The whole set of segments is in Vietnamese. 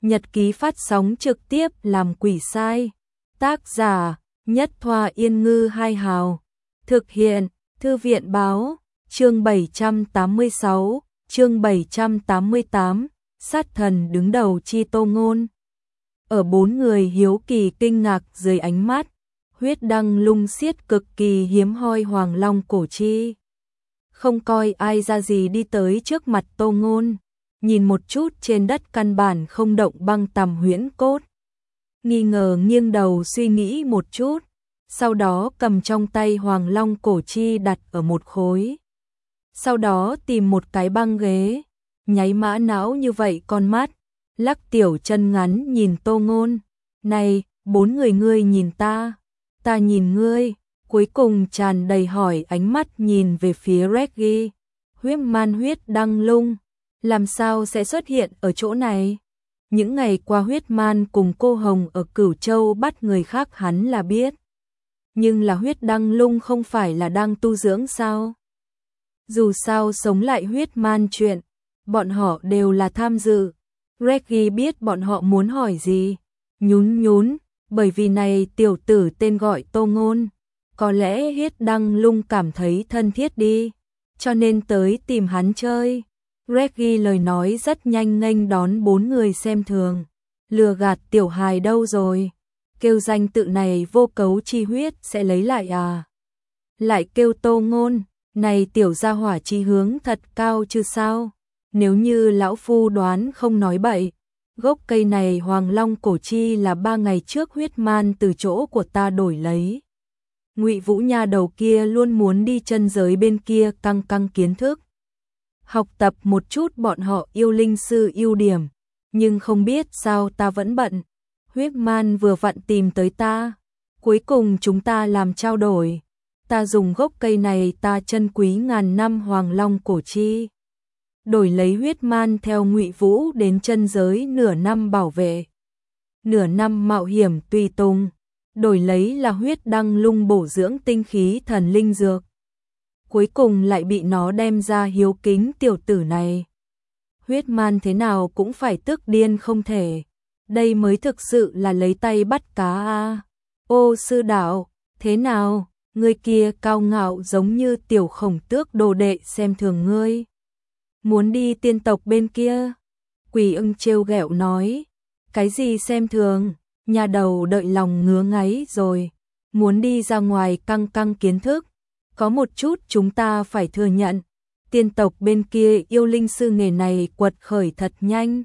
Nhật ký phát sóng trực tiếp làm quỷ sai. Tác giả Nhất Thoa Yên Ngư Hai Hào. Thực hiện Thư viện Báo. Chương 786, chương 788, sát thần đứng đầu chi Tô Ngôn. Ở bốn người hiếu kỳ kinh ngạc dưới ánh mắt, huyết đăng lung xiết cực kỳ hiếm hoi Hoàng Long cổ chi. Không coi ai ra gì đi tới trước mặt Tô Ngôn, nhìn một chút trên đất căn bản không động băng tằm huyễn cốt. Nghi ngờ nghiêng đầu suy nghĩ một chút, sau đó cầm trong tay Hoàng Long cổ chi đặt ở một khối. Sau đó tìm một cái băng ghế, nháy mã não như vậy con mắt, lắc tiểu chân ngắn nhìn Tô Ngôn. Này, bốn người ngươi nhìn ta nhìn ngươi, cuối cùng tràn đầy hỏi ánh mắt nhìn về phía Reggie. Huyết đăng lung, làm sao sẽ xuất hiện ở chỗ này? Những ngày qua huyết man cùng cô Hồng ở Cửu Châu bắt người khác hắn là biết. Nhưng là huyết đăng lung không phải là đang tu dưỡng sao? Dù sao sống lại huyết man chuyện, bọn họ đều là tham dự. Reggie biết bọn họ muốn hỏi gì, nhún, bởi vì này tiểu tử tên gọi Tô Ngôn, có lẽ huyết đăng lung cảm thấy thân thiết đi, cho nên tới tìm hắn chơi. Reggie lời nói rất nhanh nghênh đón bốn người xem thường. Lừa gạt tiểu hài đâu rồi? Kêu danh tự này vô cấu chi huyết sẽ lấy lại à? Lại kêu Tô Ngôn, này tiểu gia hỏa chi hướng thật cao chứ sao? Nếu như lão phu đoán không nói bậy, gốc cây này Hoàng Long cổ chi là 3 ngày trước huyết man từ chỗ của ta đổi lấy. Ngụy Vũ nha đầu kia luôn muốn đi chân giới bên kia căng kiến thức, học tập một chút bọn họ yêu linh sư ưu điểm, nhưng không biết sao ta vẫn bận. Huyết man vừa vặn tìm tới ta, cuối cùng chúng ta làm trao đổi. Ta dùng gốc cây này ta chân quý ngàn năm Hoàng Long cổ chi, đổi lấy huyết man theo Ngụy Vũ đến chân giới nửa năm bảo vệ, nửa năm mạo hiểm tùy tùng, đổi lấy là huyết đăng lung bổ dưỡng tinh khí thần linh dược. Cuối cùng lại bị nó đem ra hiếu kính tiểu tử này. Huyết man thế nào cũng phải tức điên không thể. Đây mới thực sự là lấy tay bắt cá a. Ô sư đạo, thế nào? Ngươi kia cao ngạo giống như tiểu Khổng Tước đồ đệ xem thường ngươi. Muốn đi tiên tộc bên kia? Quỷ ưng trêu ghẹo nói. Cái gì xem thường? Nhà đầu đợi lòng ngứa ngáy rồi. Muốn đi ra ngoài căng kiến thức. Có một chút chúng ta phải thừa nhận. Tiên tộc bên kia yêu linh sư nghề này quật khởi thật nhanh.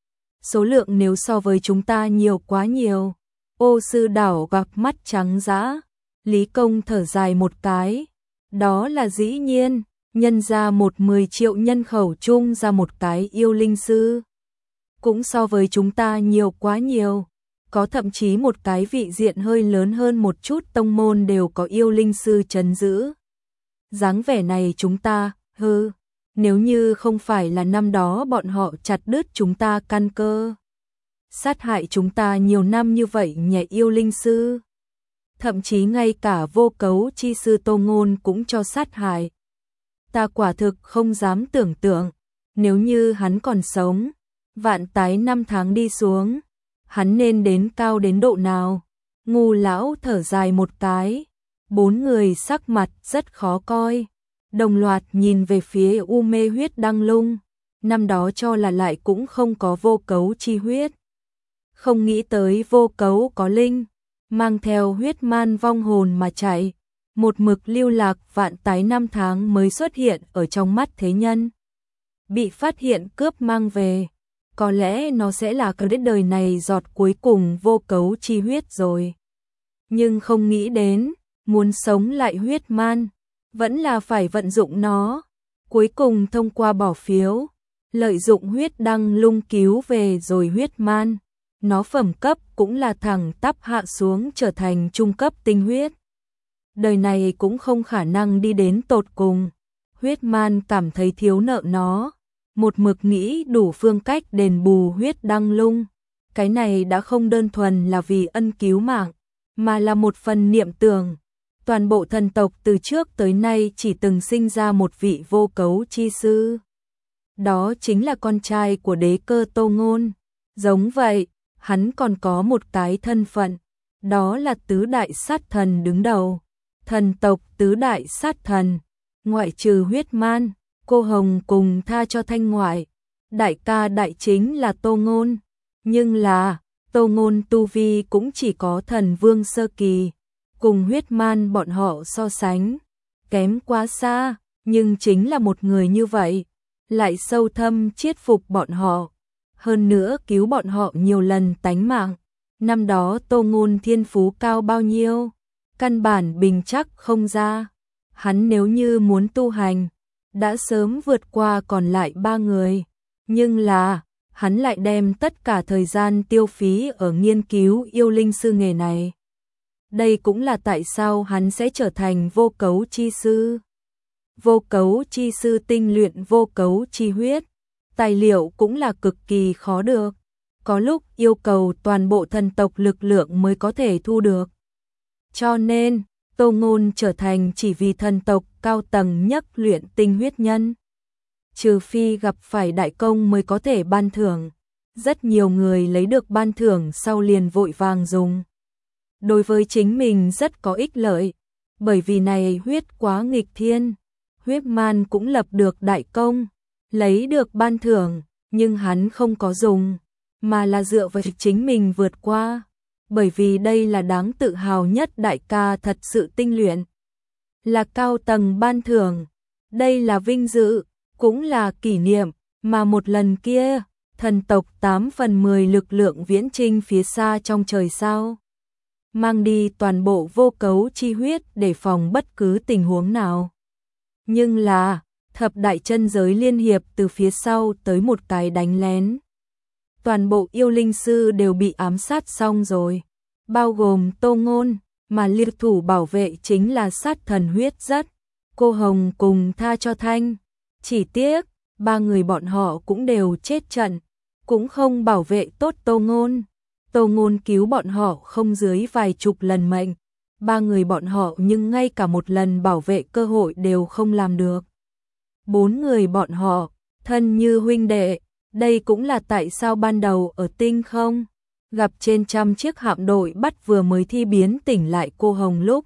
Số lượng nếu so với chúng ta nhiều quá nhiều. Ô sư đảo gặp mắt trắng dã. Lý Công thở dài một cái. Đó là dĩ nhiên, nhân ra 10 triệu nhân khẩu chung ra một cái yêu linh sư. Cũng so với chúng ta nhiều quá nhiều. Có thậm chí một cái vị diện hơi lớn hơn một chút tông môn đều có yêu linh sư trấn giữ. Dáng vẻ này chúng ta, nếu như không phải là năm đó bọn họ chặt đứt chúng ta căn cơ, sát hại chúng ta nhiều năm như vậy nhẹ yêu linh sư. Thậm chí ngay cả vô cấu chi sư Tô Ngôn cũng cho sát hại. Ta quả thực không dám tưởng tượng, nếu như hắn còn sống, vạn tái năm tháng đi xuống, hắn nên đến cao đến độ nào. Ngu lão thở dài một cái, bốn người sắc mặt rất khó coi, đồng loạt nhìn về phía u mê huyết đăng lung, năm đó cho là lại cũng không có vô cấu chi huyết. Không nghĩ tới vô cấu có linh, mang theo huyết man vong hồn mà chạy, một mực lưu lạc vạn tái năm tháng mới xuất hiện ở trong mắt thế nhân. Bị phát hiện cướp mang về, có lẽ nó sẽ là cái đời này giọt cuối cùng vô cấu chi huyết rồi. Nhưng không nghĩ đến, muốn sống lại huyết man, vẫn là phải vận dụng nó. Cuối cùng thông qua bỏ phiếu, lợi dụng huyết đăng lung cứu về rồi huyết man. Nó phẩm cấp cũng là thẳng tắp hạ xuống trở thành trung cấp tinh huyết. Đời này cũng không khả năng đi đến tột cùng. Huyết man cảm thấy thiếu nợ nó, một mực nghĩ đủ phương cách đền bù huyết đăng lung. Cái này đã không đơn thuần là vì ân cứu mạng, mà là một phần niệm tưởng. Toàn bộ thần tộc từ trước tới nay chỉ từng sinh ra một vị vô cấu chi sư. Đó chính là con trai của đế cơ Tô Ngôn. Giống vậy, hắn còn có một cái thân phận, đó là tứ đại sát thần đứng đầu. Thần tộc tứ đại sát thần, ngoại trừ huyết man, cô Hồng cùng tha cho Thanh ngoại. Đại ca đại chính là Tô Ngôn, nhưng là Tô Ngôn tu vi cũng chỉ có thần vương sơ kỳ, cùng huyết man bọn họ so sánh, kém quá xa, nhưng chính là một người như vậy, lại sâu thâm chiết phục bọn họ, hơn nữa cứu bọn họ nhiều lần tánh mạng. Năm đó Tô Ngôn thiên phú cao bao nhiêu, căn bản bình chắc không ra, hắn nếu như muốn tu hành, đã sớm vượt qua còn lại 3 người, nhưng là hắn lại đem tất cả thời gian tiêu phí ở nghiên cứu yêu linh sư nghề này. Đây cũng là tại sao hắn sẽ trở thành vô cấu chi sư. Vô cấu chi sư tinh luyện vô cấu chi huyết, tài liệu cũng là cực kỳ khó được, có lúc yêu cầu toàn bộ thần tộc lực lượng mới có thể thu được. Cho nên, Tô Ngôn trở thành chỉ vì thần tộc cao tầng nhất luyện tinh huyết nhân. Trừ phi gặp phải đại công mới có thể ban thưởng, rất nhiều người lấy được ban thưởng sau liền vội vàng dùng. Đối với chính mình rất có ích lợi, bởi vì này huyết quá nghịch thiên, huyết man cũng lập được đại công, lấy được ban thưởng, nhưng hắn không có dùng, mà là dựa vào chính mình vượt qua, bởi vì đây là đáng tự hào nhất, đại ca thật sự tinh luyện, là cao tầng ban thưởng, đây là vinh dự, cũng là kỷ niệm, mà một lần kia, thần tộc 8/10 lực lượng viễn chinh phía xa trong trời sao, mang đi toàn bộ vô cấu chi huyết để phòng bất cứ tình huống nào. Nhưng là, thập đại chân giới liên hiệp từ phía sau tới một cái đánh lén. Toàn bộ yêu linh sư đều bị ám sát xong rồi, bao gồm Tô Ngôn, mà liệt thủ bảo vệ chính là sát thần huyết rất, cô Hồng cùng tha cho Thanh. Chỉ tiếc, 3 người bọn họ cũng đều chết trận, cũng không bảo vệ tốt Tô Ngôn. Tô Ngôn cứu bọn họ không dưới vài chục lần mệnh, 3 người bọn họ nhưng ngay cả một lần bảo vệ cơ hội đều không làm được. 4 người bọn họ, thân như huynh đệ, đây cũng là tại sao ban đầu ở tinh không, gặp trên trăm chiếc hạm đội bắt vừa mới thi biến tỉnh lại cô Hồng lúc,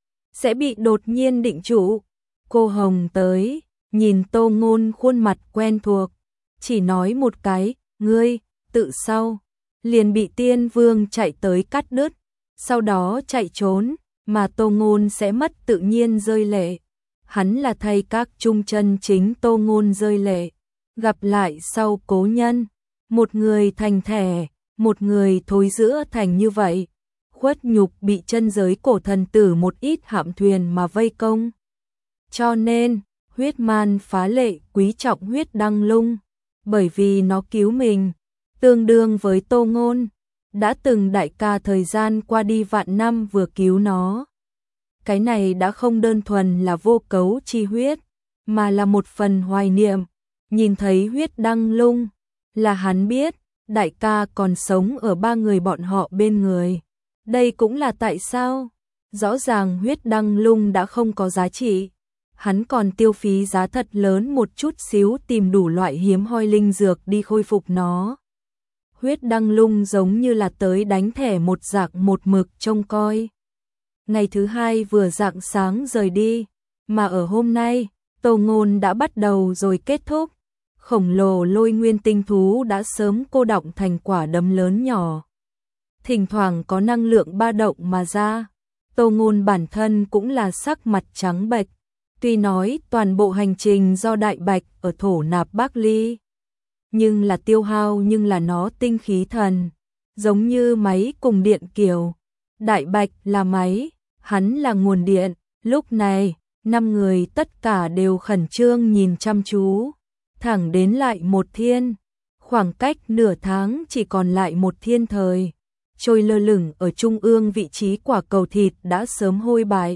sẽ bị đột nhiên định trụ. Cô Hồng tới, nhìn Tô Ngôn khuôn mặt quen thuộc, chỉ nói một cái, ngươi, tự sau, liền bị tiên vương chạy tới cắt đứt, sau đó chạy trốn, mà Tô Ngôn sẽ mất tự nhiên rơi lệ. Hắn là thay các trung chân chính Tô Ngôn rơi lệ, gặp lại sau cố nhân, một người thành thẻ, một người thối giữa thành như vậy, khuất nhục bị chân giới cổ thần tử một ít hạm thuyền mà vây công. Cho nên, huyết man phá lệ quý trọng huyết đăng lung, bởi vì nó cứu mình, tương đương với Tô Ngôn, đã từng đại ca thời gian qua đi vạn năm vừa cứu nó. Cái này đã không đơn thuần là vô cấu chi huyết, mà là một phần hoài niệm, nhìn thấy huyết đăng lung, là hắn biết, đại ca còn sống ở 3 người bọn họ bên người. Đây cũng là tại sao, rõ ràng huyết đăng lung đã không có giá trị, hắn còn tiêu phí giá thật lớn một chút xíu tìm đủ loại hiếm hoi linh dược đi khôi phục nó. Huyết đăng lung giống như là tới đánh thẻ một dạng một mực trông coi. Ngày thứ 2 vừa rạng sáng rời đi, mà ở hôm nay, Tô Ngôn đã bắt đầu rồi kết thúc. Khổng lồ lôi nguyên tinh thú đã sớm cô đọng thành quả đấm lớn nhỏ. Thỉnh thoảng có năng lượng ba động mà ra. Tô Ngôn bản thân cũng là sắc mặt trắng bệch. Tuy nói toàn bộ hành trình do Đại Bạch ở thổ nạp Bắc Ly, nhưng là tiêu hao, nhưng là nó tinh khí thần, giống như máy cùng điện kiều. Đại Bạch là máy, hắn là nguồn điện. Lúc này, 5 người tất cả đều khẩn trương nhìn chăm chú, thẳng đến lại một thiên, khoảng cách nửa tháng chỉ còn lại một thiên thời, trôi lơ lửng ở trung ương vị trí quả cầu thịt đã sớm hôi bại,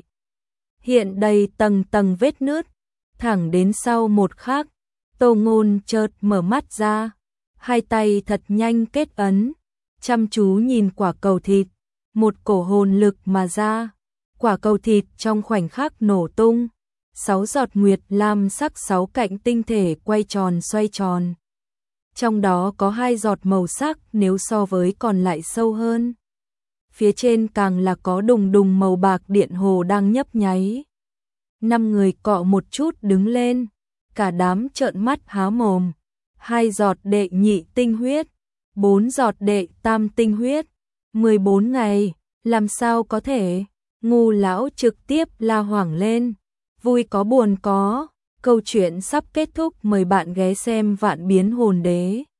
hiện đầy tầng tầng vết nứt. Thẳng đến sau một khắc, Tô Ngôn chợt mở mắt ra, hai tay thật nhanh kết ấn, chăm chú nhìn quả cầu thịt, một cổ hồn lực mà ra, quả cầu thịt trong khoảnh khắc nổ tung, 6 giọt nguyệt lam sắc 6 cạnh tinh thể quay tròn xoay tròn. trong đó có 2 giọt màu sắc nếu so với còn lại sâu hơn. Phía trên càng là có đùng đùng màu bạc điện hồ đang nhấp nháy. 5 người cọ một chút đứng lên, cả đám trợn mắt há mồm. 2 giọt đệ nhị tinh huyết, 4 giọt đệ tam tinh huyết, 14 ngày, làm sao có thể? Ngu lão trực tiếp la hoảng lên, vui có buồn có, câu chuyện sắp kết thúc, mời bạn ghé xem Vạn Biến Hồn Đế.